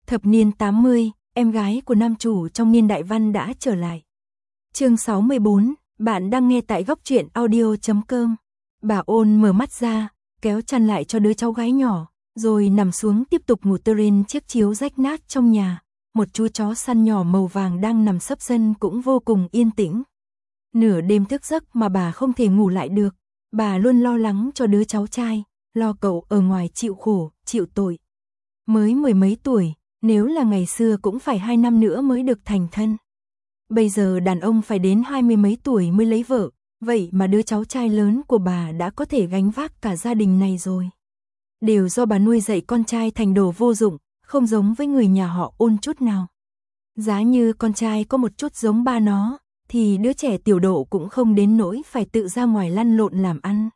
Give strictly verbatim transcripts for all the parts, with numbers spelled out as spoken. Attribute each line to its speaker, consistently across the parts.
Speaker 1: Thập niên tám mươi, em gái của nam chủ trong niên đại văn đã trở lại. Chương sáu mươi bốn, bạn đang nghe tại góc truyện audio chấm com. Bà Ôn mở mắt ra, kéo chăn lại cho đứa cháu gái nhỏ, rồi nằm xuống tiếp tục ngủ trên chiếc chiếu rách nát trong nhà. Một chú chó săn nhỏ màu vàng đang nằm sấp sân cũng vô cùng yên tĩnh. Nửa đêm thức giấc mà bà không thể ngủ lại được, bà luôn lo lắng cho đứa cháu trai, lo cậu ở ngoài chịu khổ, chịu tội. Mới mười mấy tuổi, nếu là ngày xưa cũng phải hai năm nữa mới được thành thân. Bây giờ đàn ông phải đến hai mươi mấy tuổi mới lấy vợ, vậy mà đứa cháu trai lớn của bà đã có thể gánh vác cả gia đình này rồi. Đều do bà nuôi dạy con trai thành đồ vô dụng, không giống với người nhà họ Ôn chút nào. Giá như con trai có một chút giống ba nó, thì đứa trẻ tiểu Độ cũng không đến nỗi phải tự ra ngoài lăn lộn làm ăn.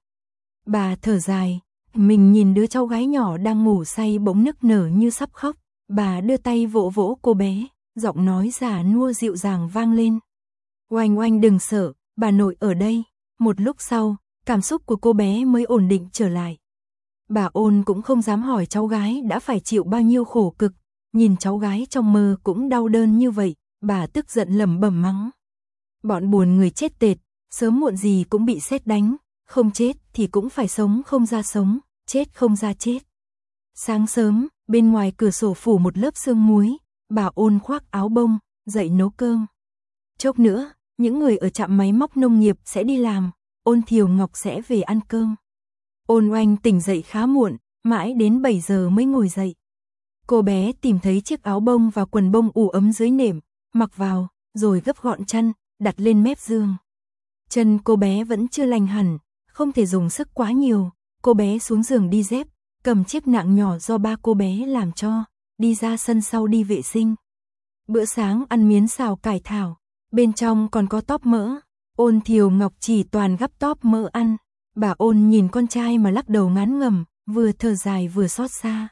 Speaker 1: Bà thở dài, mình nhìn đứa cháu gái nhỏ đang ngủ say bỗng nức nở như sắp khóc. Bà đưa tay vỗ vỗ cô bé, giọng nói già nua dịu dàng vang lên. Oanh oanh đừng sợ, bà nội ở đây. Một lúc sau, cảm xúc của cô bé mới ổn định trở lại. Bà Ôn cũng không dám hỏi cháu gái đã phải chịu bao nhiêu khổ cực, nhìn cháu gái trong mơ cũng đau đớn như vậy, bà tức giận lẩm bẩm mắng. Bọn buồn người chết tệt, sớm muộn gì cũng bị sét đánh, không chết thì cũng phải sống không ra sống, chết không ra chết. Sáng sớm, bên ngoài cửa sổ phủ một lớp sương muối, bà Ôn khoác áo bông, dậy nấu cơm. Chốc nữa, những người ở trạm máy móc nông nghiệp sẽ đi làm, Ôn Thiều Ngọc sẽ về ăn cơm. Ôn Oanh tỉnh dậy khá muộn, mãi đến bảy giờ mới ngồi dậy. Cô bé tìm thấy chiếc áo bông và quần bông ủ ấm dưới nệm, mặc vào, rồi gấp gọn chăn, đặt lên mép giường. Chân cô bé vẫn chưa lành hẳn, không thể dùng sức quá nhiều, cô bé xuống giường đi dép, cầm chiếc nạng nhỏ do ba cô bé làm cho, đi ra sân sau đi vệ sinh. Bữa sáng ăn miến xào cải thảo, bên trong còn có tóp mỡ. Ôn Thiều Ngọc chỉ toàn gắp tóp mỡ ăn. Bà Ôn nhìn con trai mà lắc đầu ngán ngẩm, vừa thở dài vừa xót xa.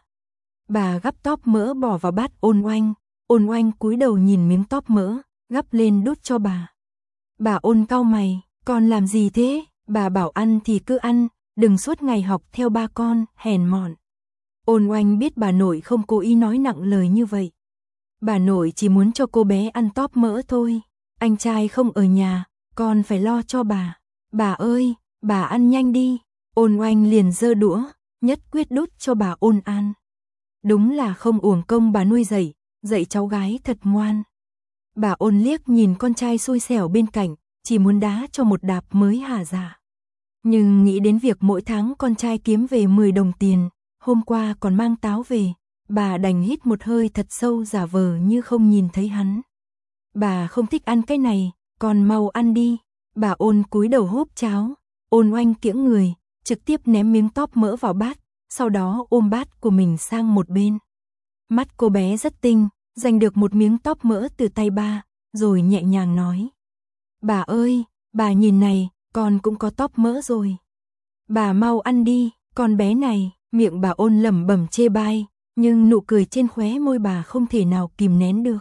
Speaker 1: Bà gắp tóp mỡ bỏ vào bát Ôn Oanh, Ôn Oanh cúi đầu nhìn miếng tóp mỡ, gắp lên đút cho bà. Bà Ôn cau mày, con làm gì thế? Bà bảo ăn thì cứ ăn, đừng suốt ngày học theo ba con, hèn mọn. Ôn Oanh biết bà nội không cố ý nói nặng lời như vậy. Bà nội chỉ muốn cho cô bé ăn tóp mỡ thôi. Anh trai không ở nhà, con phải lo cho bà. Bà ơi, bà ăn nhanh đi. Ôn Oanh liền giơ đũa, nhất quyết đút cho bà Ôn ăn. Đúng là không uổng công bà nuôi dạy, dạy cháu gái thật ngoan. Bà Ôn liếc nhìn con trai xui xẻo bên cạnh, chỉ muốn đá cho một đạp mới hả dạ. Nhưng nghĩ đến việc mỗi tháng con trai kiếm về mười đồng tiền, hôm qua còn mang táo về, bà đành hít một hơi thật sâu giả vờ như không nhìn thấy hắn. Bà không thích ăn cái này, con mau ăn đi. Bà Ôn cúi đầu húp cháo, Ôn Oanh kiễng người, trực tiếp ném miếng tóp mỡ vào bát, sau đó ôm bát của mình sang một bên. Mắt cô bé rất tinh, giành được một miếng tóp mỡ từ tay ba, rồi nhẹ nhàng nói. Bà ơi, bà nhìn này, con cũng có tóp mỡ rồi. Bà mau ăn đi, con bé này. Miệng bà Ôn lẩm bẩm chê bai, nhưng nụ cười trên khóe môi bà không thể nào kìm nén được.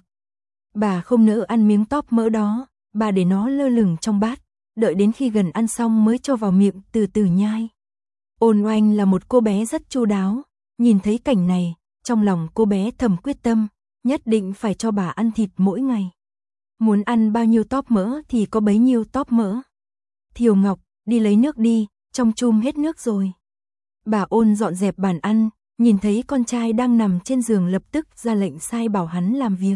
Speaker 1: Bà không nỡ ăn miếng tóp mỡ đó, bà để nó lơ lửng trong bát, đợi đến khi gần ăn xong mới cho vào miệng từ từ nhai. Ôn Oanh là một cô bé rất chu đáo, nhìn thấy cảnh này, trong lòng cô bé thầm quyết tâm, nhất định phải cho bà ăn thịt mỗi ngày. Muốn ăn bao nhiêu tóp mỡ thì có bấy nhiêu tóp mỡ. Thiều Ngọc, đi lấy nước đi, trong chum hết nước rồi. Bà Ôn dọn dẹp bàn ăn, nhìn thấy con trai đang nằm trên giường lập tức ra lệnh sai bảo hắn làm việc.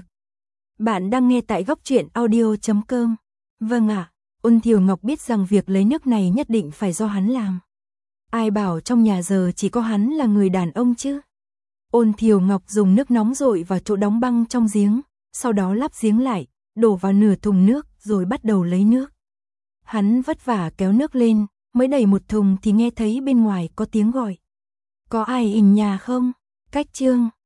Speaker 1: Bạn đang nghe tại góc truyện audio chấm com. Vâng ạ, Ôn Thiều Ngọc biết rằng việc lấy nước này nhất định phải do hắn làm. Ai bảo trong nhà giờ chỉ có hắn là người đàn ông chứ. Ôn Thiều Ngọc dùng nước nóng dội vào chỗ đóng băng trong giếng, sau đó lắp giếng lại, đổ vào nửa thùng nước rồi bắt đầu lấy nước. Hắn vất vả kéo nước lên, mới đầy một thùng thì nghe thấy bên ngoài có tiếng gọi. Có ai in nhà không? Cách chương.